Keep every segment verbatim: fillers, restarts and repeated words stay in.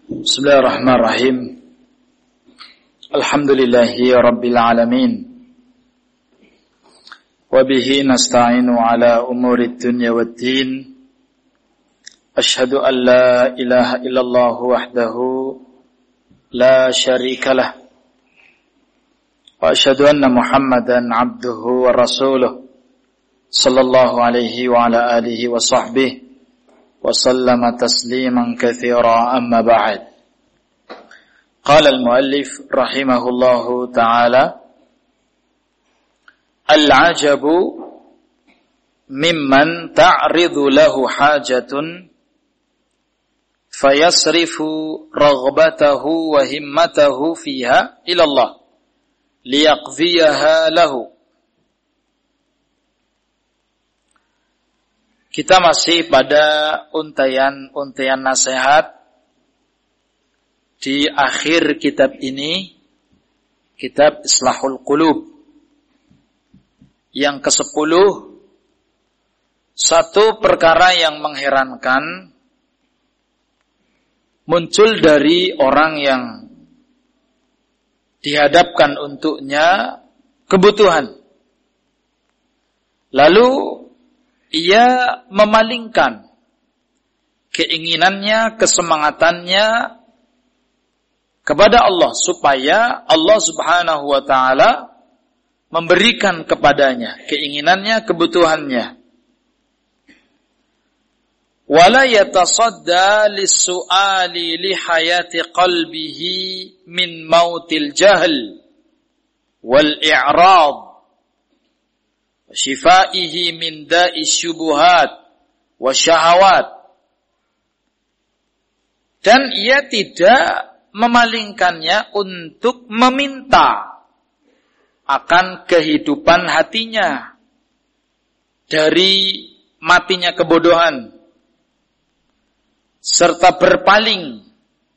Bismillahirrahmanirrahim. Alhamdulillahi rabbil alamin. Wa bihi nasta'inu ala umurid dunya waddin. Ashhadu an la ilaha illallah wahdahu la syarika lah. Wa ashhadu anna Muhammadan abduhu wa rasuluh. Sallallahu alaihi wa ala alihi wa sahbihi wa sallama tasliman katsira, amma ba'd. Qala al-muallif rahimahullahu ta'ala, al-ajabu mimman ta'ridu lahu hajatun fayasrifu raghbatahu wa himmatahu fiha ila Allah liyaqdiyaha lahu. Kita masih pada untaian-untaian nasihat di akhir kitab ini, kitab Islahul Qulub yang kesepuluh. Satu perkara yang mengherankan muncul dari orang yang dihadapkan untuknya kebutuhan, lalu ia memalingkan keinginannya, kesemangatannya kepada Allah supaya Allah Subhanahu wa taala memberikan kepadanya keinginannya, kebutuhannya. Wala yatasadda lis-su'ali li hayati qalbihi min mautil jahl wal i'rad wa shifaihi min da'i syubuhat wa syahawat. Dan ia tidak memalingkannya untuk meminta akan kehidupan hatinya dari matinya kebodohan, serta berpaling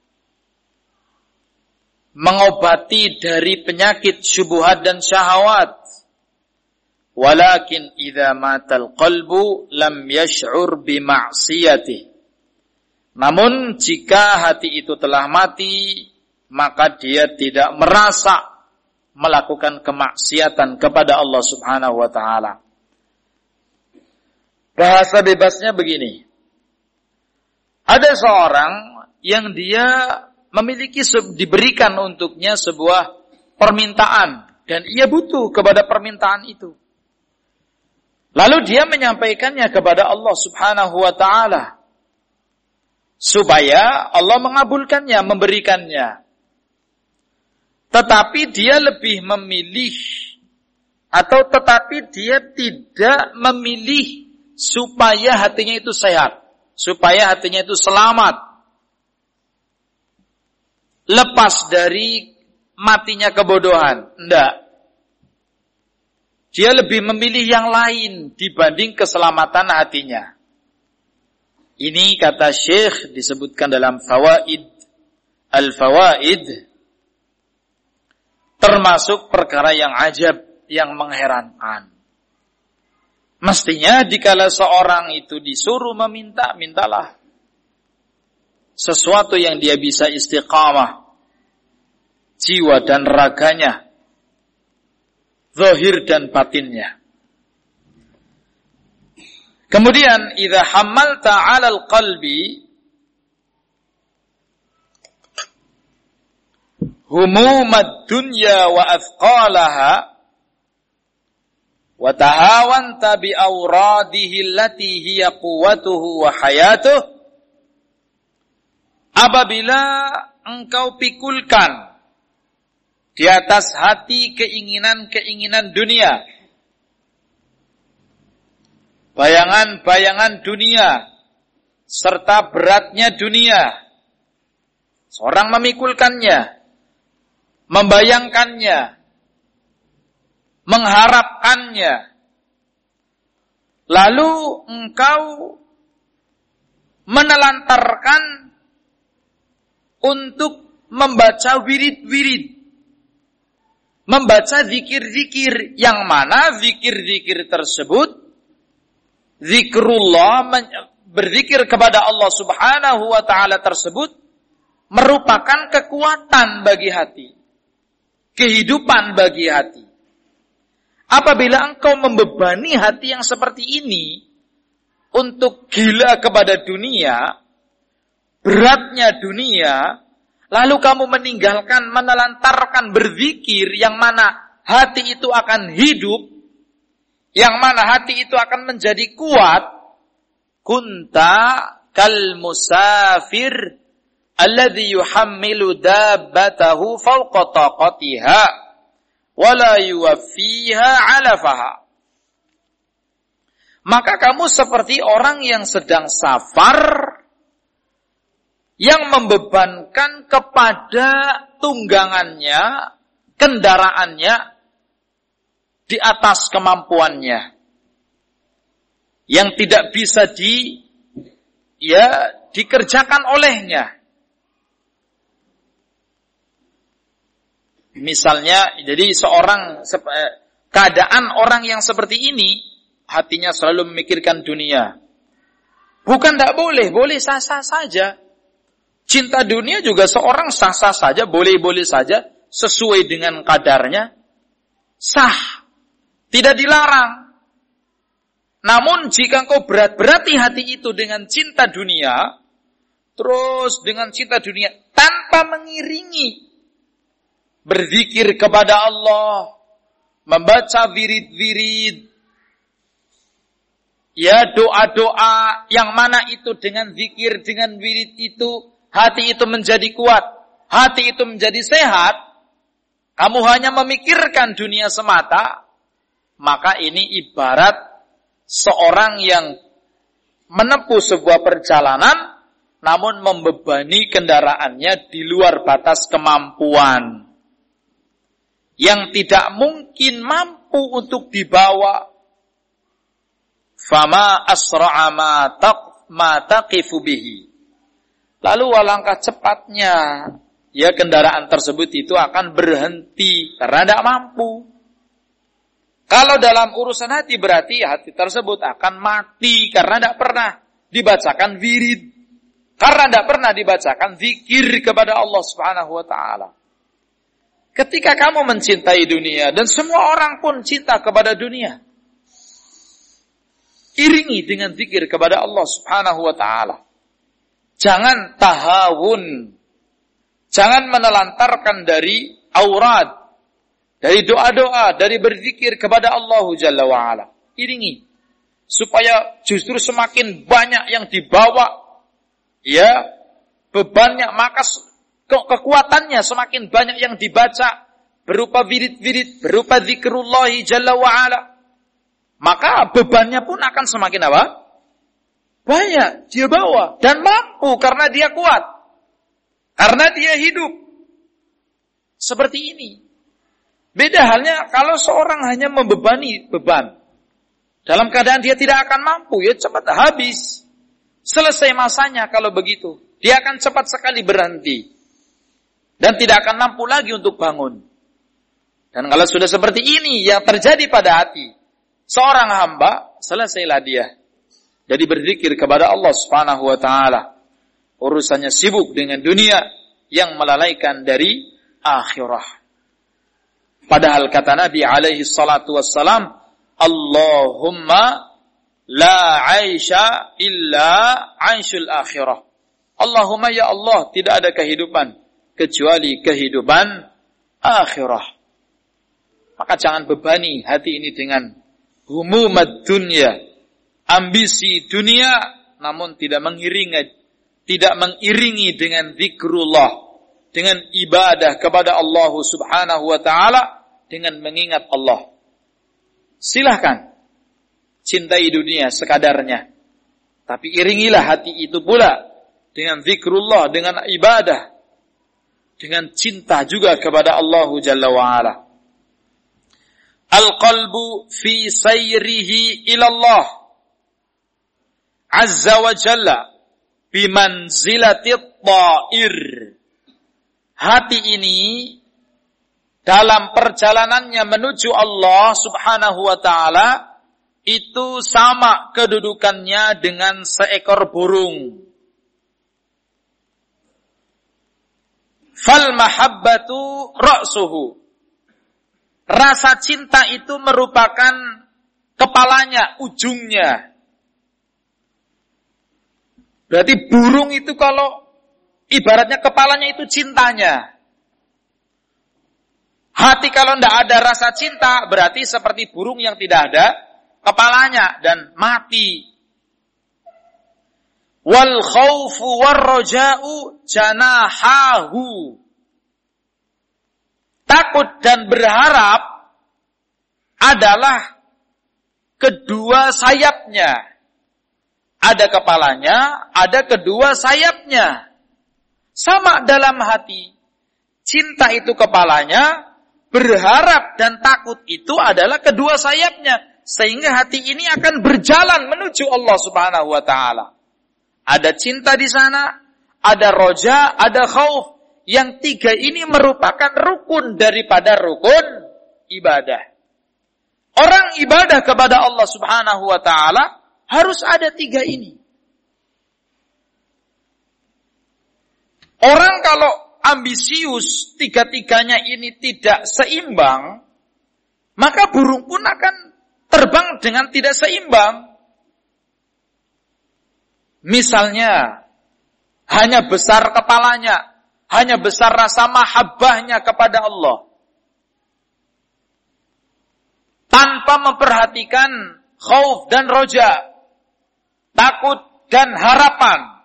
mengobati dari penyakit syubhat dan syahwat. Walakin idza matal qalbu lam yash'ur bi ma'siyati. Namun jika hati itu telah mati, maka dia tidak merasa melakukan kemaksiatan kepada Allah Subhanahu wa taala. Bahasa bebasnya begini. Ada seorang yang dia memiliki, diberikan untuknya sebuah permintaan dan ia butuh kepada permintaan itu. Lalu dia menyampaikannya kepada Allah Subhanahu wa taala supaya Allah mengabulkannya, memberikannya. Tetapi dia lebih memilih atau tetapi dia tidak memilih supaya hatinya itu sehat, supaya hatinya itu selamat, lepas dari matinya kebodohan. Tidak. Dia lebih memilih yang lain dibanding keselamatan hatinya. Ini kata Syekh disebutkan dalam Fawaid Al-Fawaid, termasuk perkara yang ajab, yang mengherankan. Mestinya dikala seorang itu disuruh meminta, mintalah sesuatu yang dia bisa istiqamah jiwa dan raganya, zahir dan batinnya. Kemudian idza hamalta 'alal qalbi humumad dunya wa athqalaha wa tahawanta bi awradihi allati hiya quwwatuhu wa hayatuh. Apabila engkau pikulkan di atas hati keinginan-keinginan dunia, bayangan-bayangan dunia, serta beratnya dunia, seorang memikulkannya, membayangkannya, mengharapkannya, lalu engkau menelantarkan untuk membaca wirid-wirid, membaca zikir-zikir, yang mana zikir-zikir tersebut, zikrullah, berzikir kepada Allah Subhanahu wa ta'ala tersebut, merupakan kekuatan bagi hati, kehidupan bagi hati. Apabila engkau membebani hati yang seperti ini untuk gila kepada dunia, beratnya dunia, lalu kamu meninggalkan, menelantarkan berzikir, yang mana hati itu akan hidup, yang mana hati itu akan menjadi kuat, kunta kal musafir alladhi yuhammilu dabbatahu fawqa taqatiha wala yuwaffiha 'alafaha. Maka kamu seperti orang yang sedang safar, yang membebankan kepada tunggangannya, kendaraannya, di atas kemampuannya, yang tidak bisa di ya dikerjakan olehnya. Misalnya, jadi seorang keadaan orang yang seperti ini, hatinya selalu memikirkan dunia. Bukan tidak boleh, boleh sah-sah saja. Cinta dunia juga seorang sah-sah saja, boleh-boleh saja, sesuai dengan kadarnya, sah. Tidak dilarang. Namun jika engkau berat-berati hati itu dengan cinta dunia, terus dengan cinta dunia tanpa mengiringi berzikir kepada Allah, membaca wirid-wirid, ya doa-doa, yang mana itu dengan zikir, dengan wirid itu, hati itu menjadi kuat, hati itu menjadi sehat, kamu hanya memikirkan dunia semata, maka ini ibarat seorang yang menempuh sebuah perjalanan, namun membebani kendaraannya di luar batas kemampuan, yang tidak mungkin mampu untuk dibawa. Fama asra'a ma taqifu bihi. Lalu alangkah cepatnya, ya kendaraan tersebut itu akan berhenti karena tidak mampu. Kalau dalam urusan hati, berarti hati tersebut akan mati karena tidak pernah dibacakan wirid, karena tidak pernah dibacakan zikir kepada Allah Subhanahu wa taala. Ketika kamu mencintai dunia, dan semua orang pun cinta kepada dunia, iringi dengan zikir kepada Allah Subhanahu wa taala. Jangan tahawun, jangan menelantarkan dari aurad, dari doa-doa, dari berzikir kepada Allah Jalla wa'ala. Iringi. Supaya justru semakin banyak yang dibawa, ya, bebannya, maka ke- kekuatannya semakin banyak yang dibaca, berupa wirid-wirid, berupa zikrullah Jalla wa'ala. Maka bebannya pun akan semakin apa? Banyak dia bawa. Dan mampu karena dia kuat. Karena dia hidup. Seperti ini. Beda halnya kalau seorang hanya membebani beban. Dalam keadaan dia tidak akan mampu, ya cepat habis. Selesai masanya kalau begitu. Dia akan cepat sekali berhenti. Dan tidak akan mampu lagi untuk bangun. Dan kalau sudah seperti ini yang terjadi pada hati seorang hamba, selesailah dia. Jadi berzikir kepada Allah Subhanahu wa taala. Urusannya sibuk dengan dunia yang melalaikan dari akhirah. Padahal kata Nabi alaihi salatu wassalam, Allahumma la aisha illa aishul akhirah. Allahumma ya Allah, tidak ada kehidupan kecuali kehidupan akhirah. Maka jangan bebani hati ini dengan humumad dunya, ambisi dunia, namun tidak mengiringi, tidak mengiringi dengan zikrullah, dengan ibadah kepada Allah Subhanahu wa taala, dengan mengingat Allah. Silahkan cintai dunia sekadarnya, tapi iringilah hati itu pula dengan zikrullah, dengan ibadah, dengan cinta juga kepada Allah Jalla wa'ala. Al-qalbu fi sayrihi ilallah Azza wa Jalla bimanzilati ta'ir. Hati ini dalam perjalanannya menuju Allah Subhanahu wa taala itu sama kedudukannya dengan seekor burung. Fal mahabbatu ra'suhu. Rasa cinta itu merupakan kepalanya, ujungnya. Berarti burung itu kalau ibaratnya kepalanya itu cintanya. Hati kalau tidak ada rasa cinta, berarti seperti burung yang tidak ada kepalanya dan mati. Wal khawfu war raja'u janahahu. Takut dan berharap adalah kedua sayapnya. Ada kepalanya, ada kedua sayapnya. Sama dalam hati. Cinta itu kepalanya, berharap dan takut itu adalah kedua sayapnya. Sehingga hati ini akan berjalan menuju Allah Subhanahu wa ta'ala. Ada cinta di sana, ada roja, ada khauf. Yang tiga ini merupakan rukun daripada rukun ibadah. Orang ibadah kepada Allah Subhanahu wa ta'ala harus ada tiga ini. Orang kalau ambisius tiga-tiganya ini tidak seimbang, maka burung pun akan terbang dengan tidak seimbang. Misalnya, hanya besar kepalanya, hanya besar rasa mahabbahnya kepada Allah, tanpa memperhatikan khauf dan roja, takut dan harapan.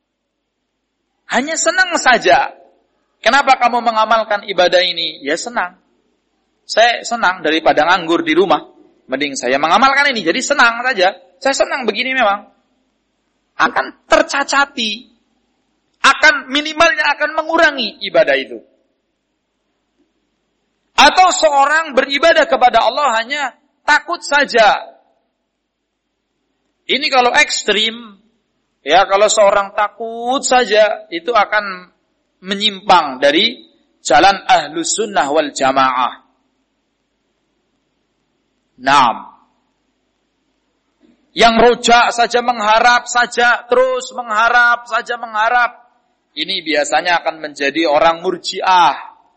Hanya senang saja. Kenapa kamu mengamalkan ibadah ini? Ya senang. Saya senang daripada nganggur di rumah. Mending saya mengamalkan ini, jadi senang saja. Saya senang begini memang. Akan tercacati. Akan minimalnya akan mengurangi ibadah itu. Atau seorang beribadah kepada Allah hanya takut saja. Ini kalau ekstrim, ya kalau seorang takut saja, itu akan menyimpang dari jalan ahlus sunnah wal jamaah. Naam. Yang rojak saja, mengharap saja, terus mengharap saja, mengharap. Ini biasanya akan menjadi orang murji'ah.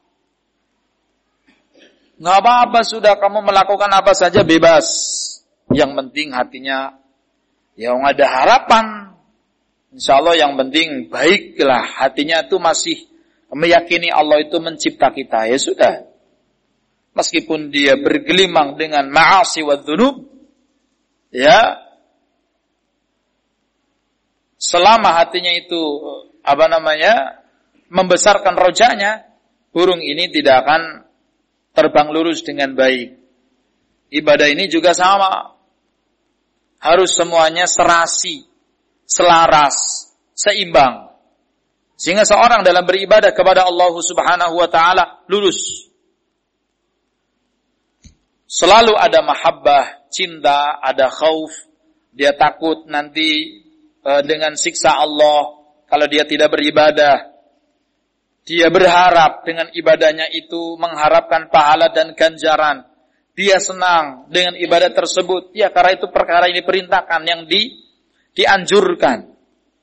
Nggak apa-apa sudah, kamu melakukan apa saja bebas. Yang penting hatinya, ya nggak ada harapan. Insya Allah yang penting baiklah. Hatinya itu masih meyakini Allah itu mencipta kita. Ya sudah. Meskipun dia bergelimang dengan ma'asi wa dzunub, ya, selama hatinya itu apa namanya membesarkan rojanya, burung ini tidak akan terbang lurus dengan baik. Ibadah ini juga sama, harus semuanya serasi, selaras, seimbang, sehingga seorang dalam beribadah kepada Allah Subhanahu wa ta'ala lurus. Selalu ada mahabbah, cinta, ada khauf. Dia takut nanti e, dengan siksa Allah kalau dia tidak beribadah. Dia berharap dengan ibadahnya itu mengharapkan pahala dan ganjaran. Dia senang dengan ibadah tersebut. Ya, karena itu perkara ini perintahkan yang di, dianjurkan.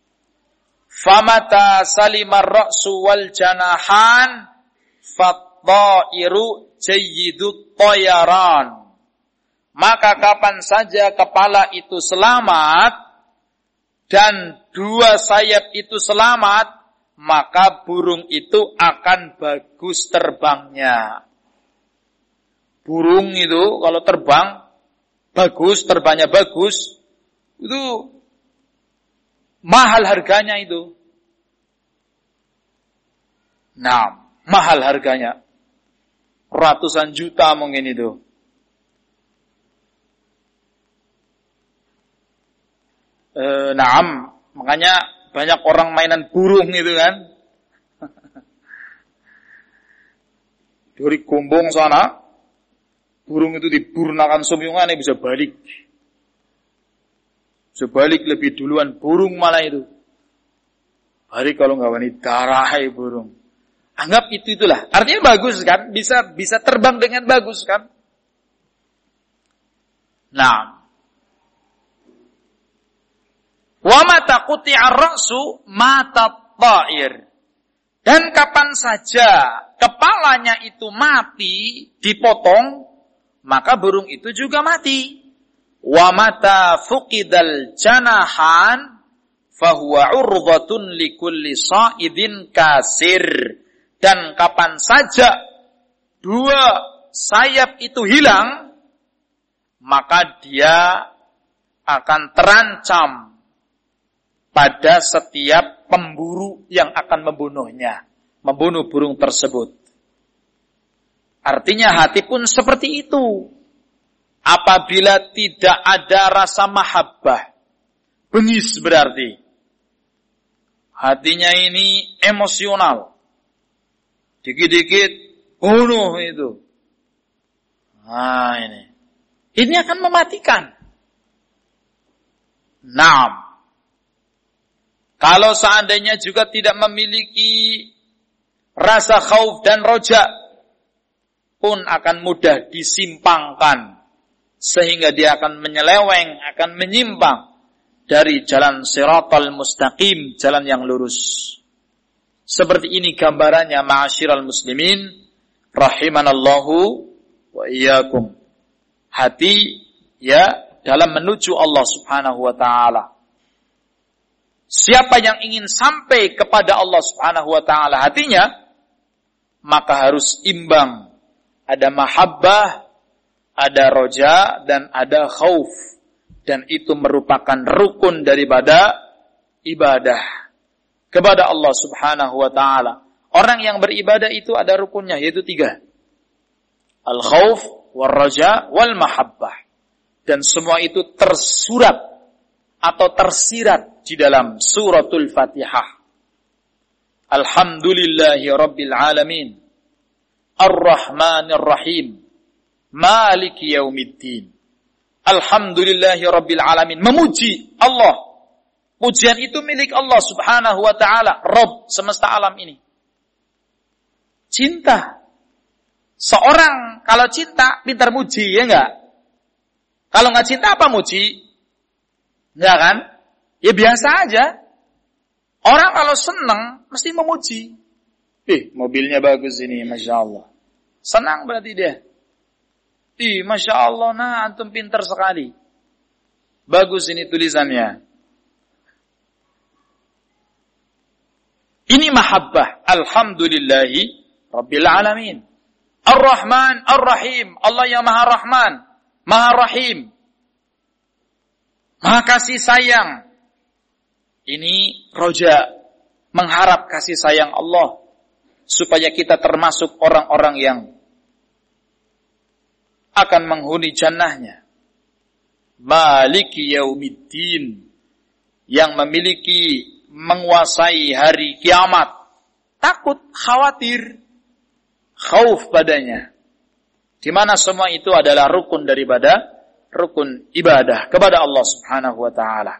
Famata salimar ra'su wal janahan fattairu jayyidut toyaran. Maka kapan saja kepala itu selamat dan dua sayap itu selamat, maka burung itu akan bagus terbangnya. Burung itu kalau terbang bagus, terbangnya bagus, itu mahal harganya itu. Nah, mahal harganya. Ratusan juta mungkin itu. E, naam, makanya banyak orang mainan burung itu kan. Dari Gombong sana, burung itu diburnakan sumyungannya bisa balik. Bisa balik lebih duluan burung malah itu. Hari kalau nggak wani darah burung. Anggap itu itulah. Artinya bagus kan? Bisa bisa terbang dengan bagus kan? Nah. Wa mata quti'ar ra'su mata ta'ir. Dan kapan saja kepalanya itu mati, dipotong, maka burung itu juga mati. Wa mata fuqidal janahan fahuwa urdhatun likulli sa'idin kasir. Dan kapan saja dua sayap itu hilang, maka dia akan terancam pada setiap pemburu yang akan membunuhnya, membunuh burung tersebut. Artinya hati pun seperti itu. Apabila tidak ada rasa mahabbah, bengis berarti. Hatinya ini emosional. Dikit-dikit bunuh itu. Nah ini. Ini akan mematikan. Naam. Kalau seandainya juga tidak memiliki rasa khauf dan roja, pun akan mudah disimpangkan. Sehingga dia akan menyeleweng, akan menyimpang dari jalan siratal mustaqim, jalan yang lurus. Seperti ini gambarannya ma'asyiral muslimin, rahimanallahu wa iyyakum. Hati ya dalam menuju Allah Subhanahu wa taala. Siapa yang ingin sampai kepada Allah Subhanahu wa taala hatinya, maka harus imbang. Ada mahabbah, ada roja, dan ada khauf. Dan itu merupakan rukun daripada ibadah kepada Allah Subhanahu wa ta'ala. Orang yang beribadah itu ada rukunnya, yaitu tiga. Al-khauf, wal-roja, wal-mahabbah. Dan semua itu tersurat atau tersirat di dalam suratul Fatihah. Alhamdulillahi Rabbil Alamin. Ar-Rahmanir Rahim. Maliki yaumiddin. Alhamdulillahi Rabbil Alamin. Memuji Allah. Pujian itu milik Allah Subhanahu wa ta'ala. Rabb semesta alam ini. Cinta. Seorang kalau cinta pintar muji, ya enggak? Kalau enggak cinta apa muji? Enggak kan? Ya biasa aja. Orang kalau senang mesti memuji. Eh, mobilnya bagus ini, Masya Allah. Senang berarti dia. Ih, Masya Allah, nah antum pintar sekali. Bagus ini tulisannya. Ini mahabbah. Alhamdulillahi Rabbil Alamin. Ar-Rahman, Ar-Rahim. Allah yang Maha Rahman, Maha Rahim. Maha kasih sayang. Ini roja. Mengharap kasih sayang Allah. Supaya kita termasuk orang-orang yang akan menghuni jannahnya. Maliki yaumiddin. Yang memiliki, menguasai hari kiamat. Takut, khawatir, khauf padanya. Di mana semua itu adalah rukun daripada rukun ibadah kepada Allah Subhanahu wa taala.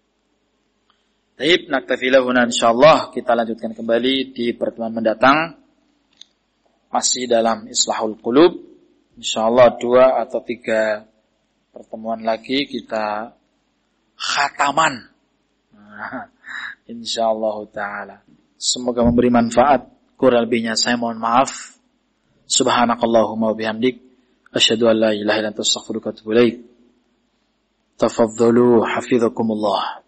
Baik, naktafi lahuna insyaallah, kita lanjutkan kembali di pertemuan mendatang. Masih dalam Islahul Qulub. InsyaAllah dua atau tiga pertemuan lagi kita khataman. Nah, InsyaAllah ta'ala. Semoga memberi manfaat. Kurang lebihnya saya mohon maaf. Subhanakallahumma wabihamdik. Asyhadu an la ilaha illa anta astaghfiruka wa atubu ilaik. Tafadhalu hafizakumullah.